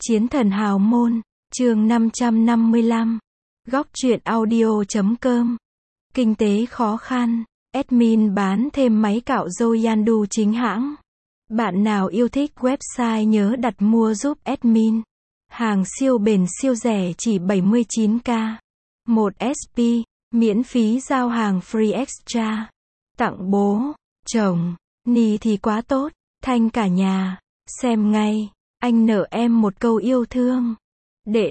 Chiến thần hào môn, chương 555. Góc truyện audio.com. Kinh tế khó khăn, admin bán thêm máy cạo râu Yandu chính hãng. Bạn nào yêu thích website nhớ đặt mua giúp admin. Hàng siêu bền siêu rẻ chỉ 79k. 1 SP, miễn phí giao hàng free extra. Tặng bố, chồng, ni thì quá tốt, thanh cả nhà. Xem ngay, anh nợ em một câu yêu thương. Đệ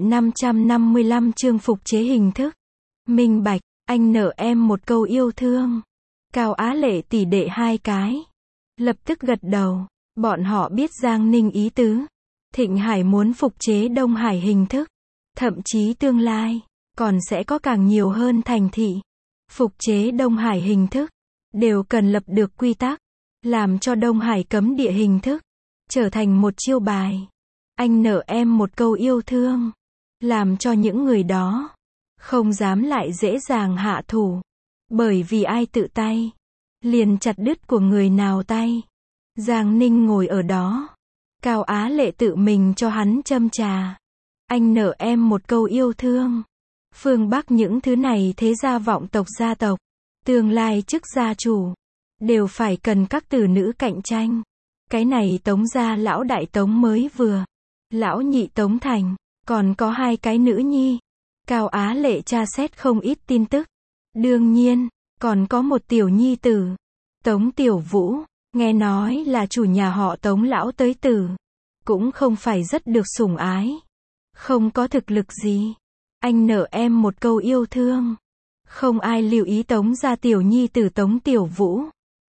555 chương phục chế hình thức. Minh bạch, anh nợ em một câu yêu thương. Cao Á Lệ tỷ đệ hai cái. Lập tức gật đầu, bọn họ biết Giang Ninh ý tứ. Thịnh Hải muốn phục chế Đông Hải hình thức. Thậm chí tương lai, còn sẽ có càng nhiều hơn thành thị. Phục chế Đông Hải hình thức, đều cần lập được quy tắc. Làm cho Đông Hải cấm địa hình thức, trở thành một chiêu bài. Anh nợ em một câu yêu thương. Làm cho những người đó, không dám lại dễ dàng hạ thủ. Bởi vì ai tự tay, liền chặt đứt của người nào tay. Giang Ninh ngồi ở đó. Cao Á Lệ tự mình cho hắn châm trà. Anh nợ em một câu yêu thương. Phương Bắc những thứ này thế gia vọng tộc gia tộc, tương lai chức gia chủ, đều phải cần các tử nữ cạnh tranh. Cái này Tống gia lão đại Tống mới vừa, lão nhị Tống Thành, còn có hai cái nữ nhi. Cao Á Lệ tra xét không ít tin tức. Đương nhiên, còn có một tiểu nhi tử, Tống Tiểu Vũ, nghe nói là chủ nhà họ Tống lão tới tử. Cũng không phải rất được sủng ái. Không có thực lực gì. Anh nợ em một câu yêu thương. Không ai lưu ý Tống gia tiểu nhi tử Tống Tiểu Vũ.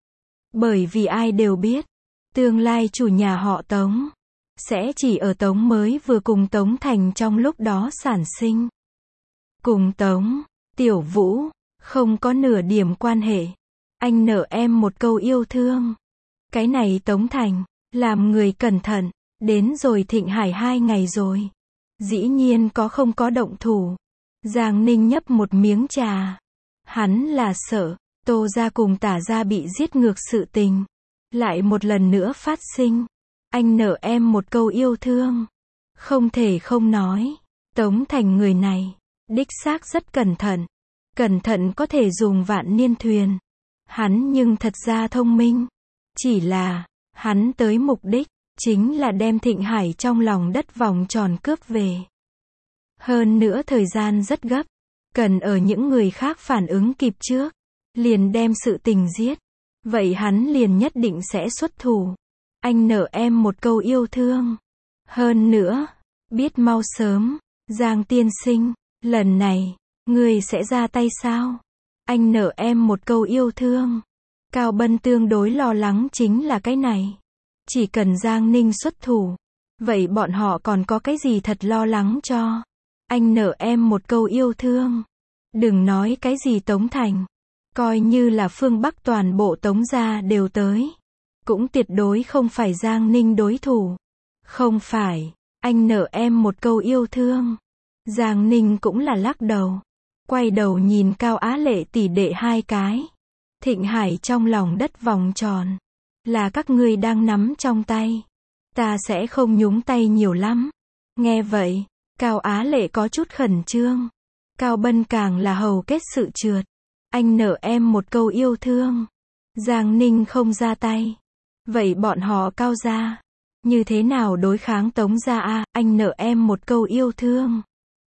Bởi vì ai đều biết, tương lai chủ nhà họ Tống sẽ chỉ ở Tống mới vừa cùng Tống Thành trong lúc đó sản sinh. Cùng Tống Tiểu Vũ không có nửa điểm quan hệ. Anh nợ em một câu yêu thương. Cái này Tống Thành, làm người cẩn thận. Đến rồi Thịnh Hải 2 ngày rồi. Dĩ nhiên không có động thủ. Giang Ninh nhấp một miếng trà. Hắn là sợ Tô gia cùng Tả gia bị giết ngược sự tình lại một lần nữa phát sinh. Anh nợ em một câu yêu thương. Không thể không nói, Tống Thành người này đích xác rất cẩn thận. Cẩn thận có thể dùng vạn niên thuyền. Hắn nhưng thật ra thông minh. Chỉ là, hắn tới mục đích chính là đem Thịnh Hải trong lòng đất vòng tròn cướp về. Hơn nữa thời gian rất gấp. Cần ở những người khác phản ứng kịp trước, liền đem sự tình giết. Vậy hắn liền nhất định sẽ xuất thủ. Anh nợ em một câu yêu thương. Hơn nữa, biết mau sớm, Giang tiên sinh, lần này, người sẽ ra tay sao? Anh nợ em một câu yêu thương. Cao Bân tương đối lo lắng chính là cái này. Chỉ cần Giang Ninh xuất thủ, vậy bọn họ còn có cái gì thật lo lắng cho? Anh nợ em một câu yêu thương. Đừng nói cái gì Tống Thành. Coi như là phương Bắc toàn bộ Tống gia đều tới. Cũng tuyệt đối không phải Giang Ninh đối thủ. Không phải, anh nợ em một câu yêu thương. Giang Ninh cũng là lắc đầu. Quay đầu nhìn Cao Á Lệ tỷ đệ hai cái. Thịnh Hải trong lòng đất vòng tròn. Là các ngươi đang nắm trong tay. Ta sẽ không nhúng tay nhiều lắm. Nghe vậy, Cao Á Lệ có chút khẩn trương. Cao Bân càng là hầu kết sự trượt. Anh nợ em một câu yêu thương. Giang Ninh không ra tay. Vậy bọn họ Cao gia, như thế nào đối kháng Tống gia a? Anh nợ em một câu yêu thương.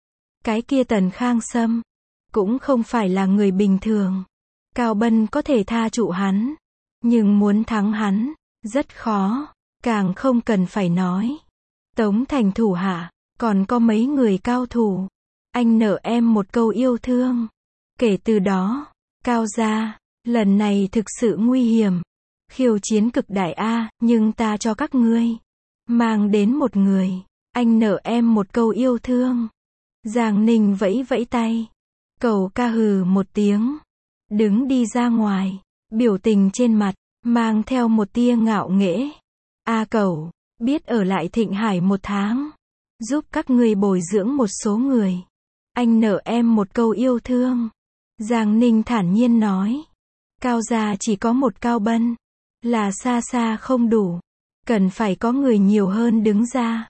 Cái kia Tần Khang Sâm, cũng không phải là người bình thường. Cao Bân có thể tha trụ hắn. Nhưng muốn thắng hắn, rất khó. Càng không cần phải nói. Tống Thành thủ hạ, còn có mấy người cao thủ. Anh nợ em một câu yêu thương. Kể từ đó, Cao gia, lần này thực sự nguy hiểm. Khiêu chiến cực đại a, nhưng ta cho các ngươi mang đến một người. Anh nợ em một câu yêu thương. Giang Ninh vẫy vẫy tay. Cầu ca hừ một tiếng. Đứng đi ra ngoài. Biểu tình trên mặt, mang theo một tia ngạo nghễ. A Cẩu, biết ở lại Thịnh Hải 1 tháng. Giúp các ngươi bồi dưỡng một số người. Anh nợ em một câu yêu thương. Giang Ninh thản nhiên nói. Cao gia chỉ có một Cao Bân. Là xa xa không đủ. Cần phải có người nhiều hơn đứng ra.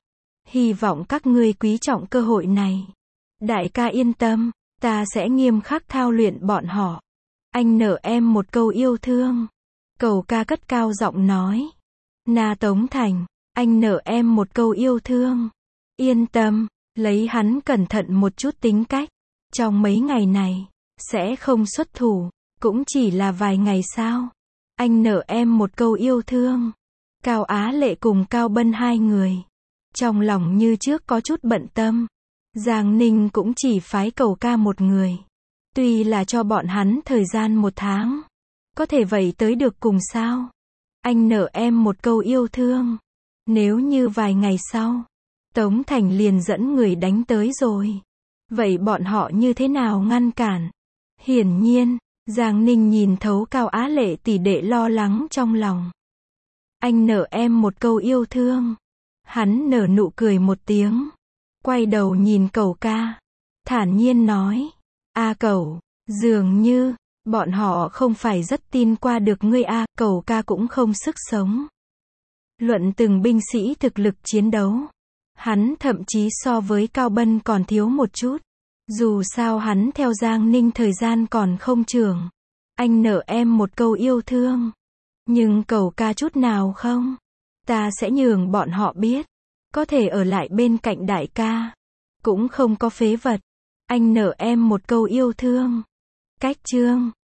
Hy vọng các ngươi quý trọng cơ hội này. Đại ca yên tâm, ta sẽ nghiêm khắc thao luyện bọn họ. Anh nợ em một câu yêu thương. Cầu ca cất cao giọng nói. Na Tống Thành, anh nợ em một câu yêu thương. Yên tâm, lấy hắn cẩn thận một chút tính cách. Trong mấy ngày này, sẽ không xuất thủ, cũng chỉ là vài ngày sao. Anh nợ em một câu yêu thương. Cao Á Lệ cùng Cao Bân hai người. Trong lòng như trước có chút bận tâm. Giang Ninh cũng chỉ phái Cầu ca một người. Tuy là cho bọn hắn thời gian 1 tháng. Có thể vậy tới được cùng sao? Anh nợ em một câu yêu thương. Nếu như vài ngày sau, Tống Thành liền dẫn người đánh tới rồi. Vậy bọn họ như thế nào ngăn cản? Hiển nhiên, Giang Ninh nhìn thấu Cao Á Lệ tỷ đệ lo lắng trong lòng. Anh nợ em một câu yêu thương. Hắn nở nụ cười một tiếng. Quay đầu nhìn Cầu ca. Thản nhiên nói. A Cầu, dường như, bọn họ không phải rất tin qua được ngươi a. Cầu ca cũng không sức sống. Luận từng binh sĩ thực lực chiến đấu. Hắn thậm chí so với Cao Bân còn thiếu một chút. Dù sao hắn theo Giang Ninh thời gian còn không trưởng. Anh nợ em một câu yêu thương. Nhưng Cầu ca chút nào không. Ta sẽ nhường bọn họ biết. Có thể ở lại bên cạnh đại ca. Cũng không có phế vật. Anh nợ em một câu yêu thương. Cách chương